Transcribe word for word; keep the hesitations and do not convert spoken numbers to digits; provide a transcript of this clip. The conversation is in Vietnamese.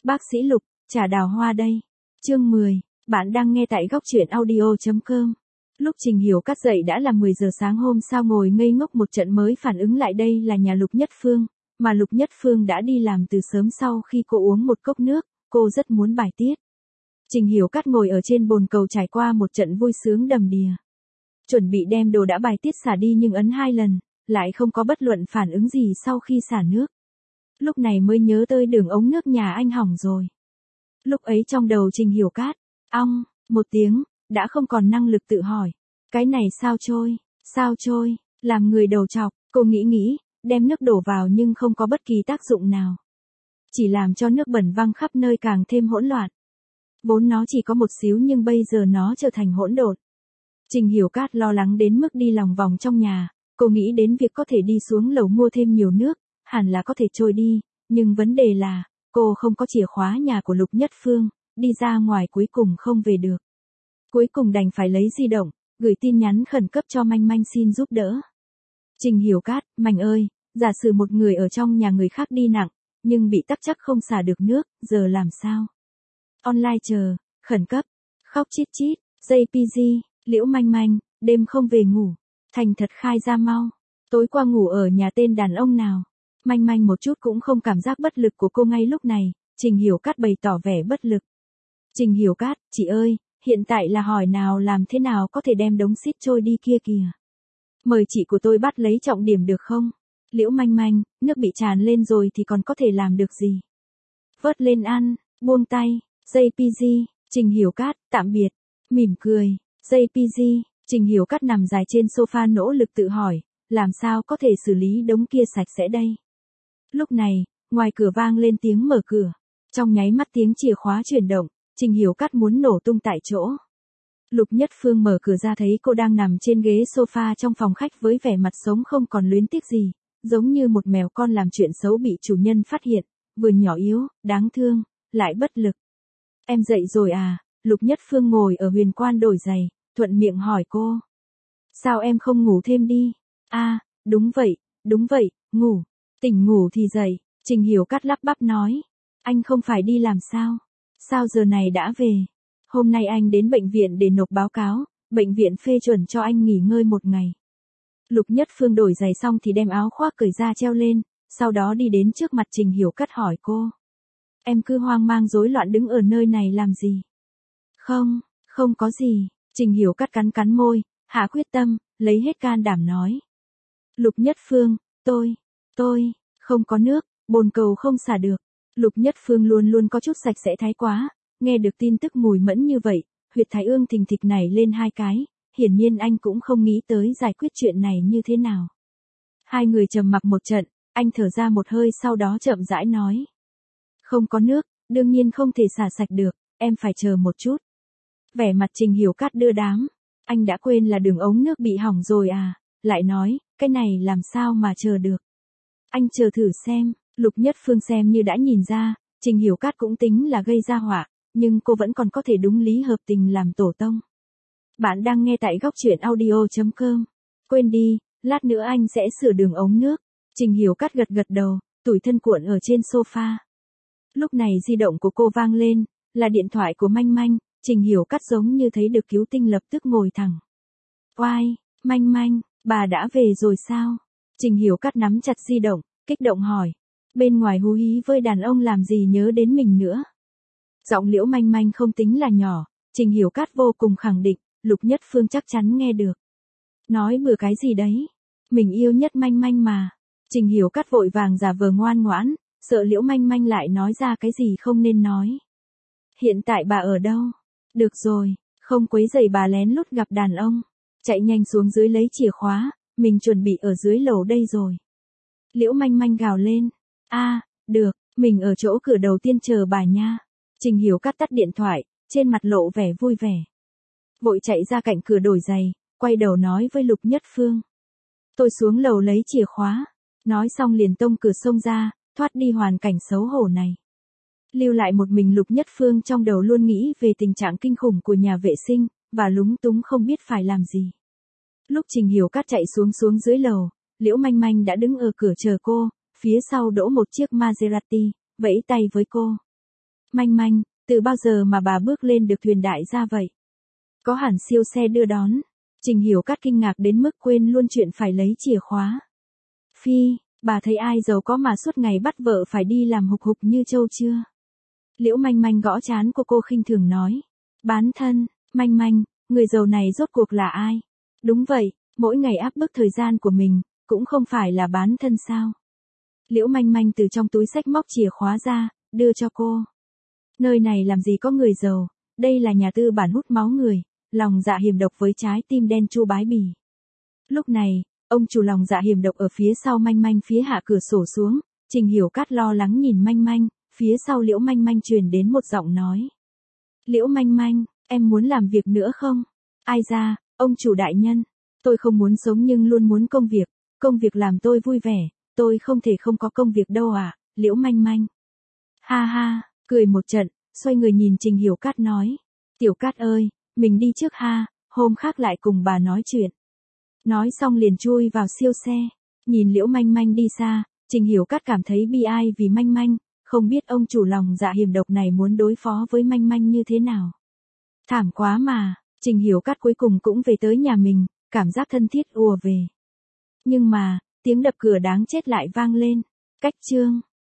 Bác sĩ Lục, trà đào hoa đây. Chương mười, bạn đang nghe tại góc truyện audio chấm com. Lúc Trình Hiểu Cát dậy đã là mười giờ sáng hôm sau, ngồi ngây ngốc một trận mới phản ứng lại đây là nhà Lục Nhất Phương, mà Lục Nhất Phương đã đi làm từ sớm. Sau khi cô uống một cốc nước, cô rất muốn bài tiết. Trình Hiểu Cát ngồi ở trên bồn cầu trải qua một trận vui sướng đầm đìa. Chuẩn bị đem đồ đã bài tiết xả đi nhưng ấn hai lần, lại không có bất luận phản ứng gì sau khi xả nước. Lúc này mới nhớ tới đường ống nước nhà anh hỏng rồi. Lúc ấy trong đầu Trình Hiểu Cát, ong, một tiếng, đã không còn năng lực tự hỏi. Cái này sao trôi, sao trôi, làm người đầu trọc, cô nghĩ nghĩ, đem nước đổ vào nhưng không có bất kỳ tác dụng nào. Chỉ làm cho nước bẩn văng khắp nơi càng thêm hỗn loạn. Vốn nó chỉ có một xíu nhưng bây giờ nó trở thành hỗn độn. Trình Hiểu Cát lo lắng đến mức đi lòng vòng trong nhà, cô nghĩ đến việc có thể đi xuống lầu mua thêm nhiều nước, hẳn là có thể trôi đi, nhưng vấn đề là, cô không có chìa khóa nhà của Lục Nhất Phương, đi ra ngoài cuối cùng không về được. Cuối cùng đành phải lấy di động, gửi tin nhắn khẩn cấp cho Manh Manh xin giúp đỡ. Trình Hiểu Cát, Manh ơi, giả sử một người ở trong nhà người khác đi nặng, nhưng bị tắc chắc không xả được nước, giờ làm sao? Online chờ, khẩn cấp, khóc chít chít, gi pê giê, Liễu Manh Manh, đêm không về ngủ, thành thật khai ra mau. Tối qua ngủ ở nhà tên đàn ông nào? Manh Manh một chút cũng không cảm giác bất lực của cô ngay lúc này, Trình Hiểu Cát bày tỏ vẻ bất lực. Trình Hiểu Cát, chị ơi, hiện tại là hỏi nào làm thế nào có thể đem đống xít trôi đi kia kìa. Mời chị của tôi bắt lấy trọng điểm được không? Liễu Manh Manh, nước bị tràn lên rồi thì còn có thể làm được gì? Vớt lên ăn, buông tay, gi pê giê, Trình Hiểu Cát, tạm biệt, mỉm cười, gi pê giê, Trình Hiểu Cát nằm dài trên sofa nỗ lực tự hỏi, làm sao có thể xử lý đống kia sạch sẽ đây? Lúc này, ngoài cửa vang lên tiếng mở cửa. Trong nháy mắt tiếng chìa khóa chuyển động, Trình Hiểu Cát muốn nổ tung tại chỗ. Lục Nhất Phương mở cửa ra thấy cô đang nằm trên ghế sofa trong phòng khách với vẻ mặt sống không còn luyến tiếc gì, giống như một mèo con làm chuyện xấu bị chủ nhân phát hiện, vừa nhỏ yếu, đáng thương, lại bất lực. Em dậy rồi à? Lục Nhất Phương ngồi ở huyền quan đổi giày, thuận miệng hỏi cô. Sao em không ngủ thêm đi? À, đúng vậy, đúng vậy, ngủ. Tỉnh ngủ thì dậy, Trình Hiểu Cát lắp bắp nói. Anh không phải đi làm sao? Sao giờ này đã về? Hôm nay anh đến bệnh viện để nộp báo cáo, bệnh viện phê chuẩn cho anh nghỉ ngơi một ngày. Lục Nhất Phương đổi giày xong thì đem áo khoác cởi ra treo lên, sau đó đi đến trước mặt Trình Hiểu Cát hỏi cô. Em cứ hoang mang rối loạn đứng ở nơi này làm gì? Không, không có gì, Trình Hiểu Cát cắn cắn môi, hạ quyết tâm, lấy hết can đảm nói. Lục Nhất Phương, tôi, tôi, không có nước, bồn cầu không xả được. Lục Nhất Phương luôn luôn có chút sạch sẽ thái quá, nghe được tin tức mùi mẫn như vậy, huyệt thái ương thình thịch nảy lên hai cái, hiển nhiên anh cũng không nghĩ tới giải quyết chuyện này như thế nào. Hai người trầm mặc một trận, anh thở ra một hơi sau đó chậm rãi nói. Không có nước, đương nhiên không thể xả sạch được, em phải chờ một chút. Vẻ mặt Trình Hiểu Cát đưa đám, anh đã quên là đường ống nước bị hỏng rồi à, lại nói, cái này làm sao mà chờ được. Anh chờ thử xem. Lục Nhất Phương xem như đã nhìn ra, Trình Hiểu Cát cũng tính là gây ra họa, nhưng cô vẫn còn có thể đúng lý hợp tình làm tổ tông. Bạn đang nghe tại góc truyện audio chấm com. Quên đi, lát nữa anh sẽ sửa đường ống nước. Trình Hiểu Cát gật gật đầu, tủi thân cuộn ở trên sofa. Lúc này di động của cô vang lên, là điện thoại của Manh Manh, Trình Hiểu Cát giống như thấy được cứu tinh lập tức ngồi thẳng. Oai, Manh Manh, bà đã về rồi sao? Trình Hiểu Cát nắm chặt di động, kích động hỏi. Bên ngoài hú hí với đàn ông làm gì nhớ đến mình nữa. Giọng Liễu Manh Manh không tính là nhỏ, Trình Hiểu Cát vô cùng khẳng định, Lục Nhất Phương chắc chắn nghe được. Nói bừa cái gì đấy, mình yêu nhất Manh Manh mà. Trình Hiểu Cát vội vàng giả vờ ngoan ngoãn, sợ Liễu Manh Manh lại nói ra cái gì không nên nói. Hiện tại bà ở đâu? Được rồi, không quấy rầy bà lén lút gặp đàn ông. Chạy nhanh xuống dưới lấy chìa khóa, mình chuẩn bị ở dưới lầu đây rồi. Liễu Manh Manh gào lên. A, à, được, mình ở chỗ cửa đầu tiên chờ bà nha. Trình Hiểu Cát tắt điện thoại, trên mặt lộ vẻ vui vẻ. Vội chạy ra cạnh cửa đổi giày, quay đầu nói với Lục Nhất Phương. Tôi xuống lầu lấy chìa khóa. Nói xong liền tông cửa xông ra, thoát đi hoàn cảnh xấu hổ này. Lưu lại một mình Lục Nhất Phương trong đầu luôn nghĩ về tình trạng kinh khủng của nhà vệ sinh, và lúng túng không biết phải làm gì. Lúc Trình Hiểu Cát chạy xuống xuống dưới lầu, Liễu Manh Manh đã đứng ở cửa chờ cô. Phía sau đỗ một chiếc Maserati, vẫy tay với cô. Manh manh, từ bao giờ mà bà bước lên được thuyền đại gia vậy? Có hẳn siêu xe đưa đón. Trình Hiểu Cát kinh ngạc đến mức quên luôn chuyện phải lấy chìa khóa. Phi, bà thấy ai giàu có mà suốt ngày bắt vợ phải đi làm hục hục như trâu chưa? Liễu Manh Manh gõ trán cô cô khinh thường nói. Bán thân, Manh Manh, người giàu này rốt cuộc là ai? Đúng vậy, mỗi ngày áp bức thời gian của mình, cũng không phải là bán thân sao? Liễu Manh Manh từ trong túi xách móc chìa khóa ra, đưa cho cô. Nơi này làm gì có người giàu, đây là nhà tư bản hút máu người, lòng dạ hiểm độc với trái tim đen chu bái bì. Lúc này, ông chủ lòng dạ hiểm độc ở phía sau Manh Manh phía hạ cửa sổ xuống, Trình Hiểu Cát lo lắng nhìn Manh Manh, phía sau Liễu Manh Manh truyền đến một giọng nói. Liễu Manh Manh, em muốn làm việc nữa không? Ai ra, ông chủ đại nhân, tôi không muốn sống nhưng luôn muốn công việc, công việc làm tôi vui vẻ, tôi không thể không có công việc đâu à, Liễu Manh Manh. Ha ha, cười một trận, xoay người nhìn Trình Hiểu Cát nói. Tiểu Cát ơi, mình đi trước ha, hôm khác lại cùng bà nói chuyện. Nói xong liền chui vào siêu xe, nhìn Liễu Manh Manh đi xa, Trình Hiểu Cát cảm thấy bi ai vì Manh Manh, không biết ông chủ lòng dạ hiểm độc này muốn đối phó với Manh Manh như thế nào. Thảm quá mà, Trình Hiểu Cát cuối cùng cũng về tới nhà mình, cảm giác thân thiết ùa về. Nhưng mà, tiếng đập cửa đáng chết lại vang lên. Cách chương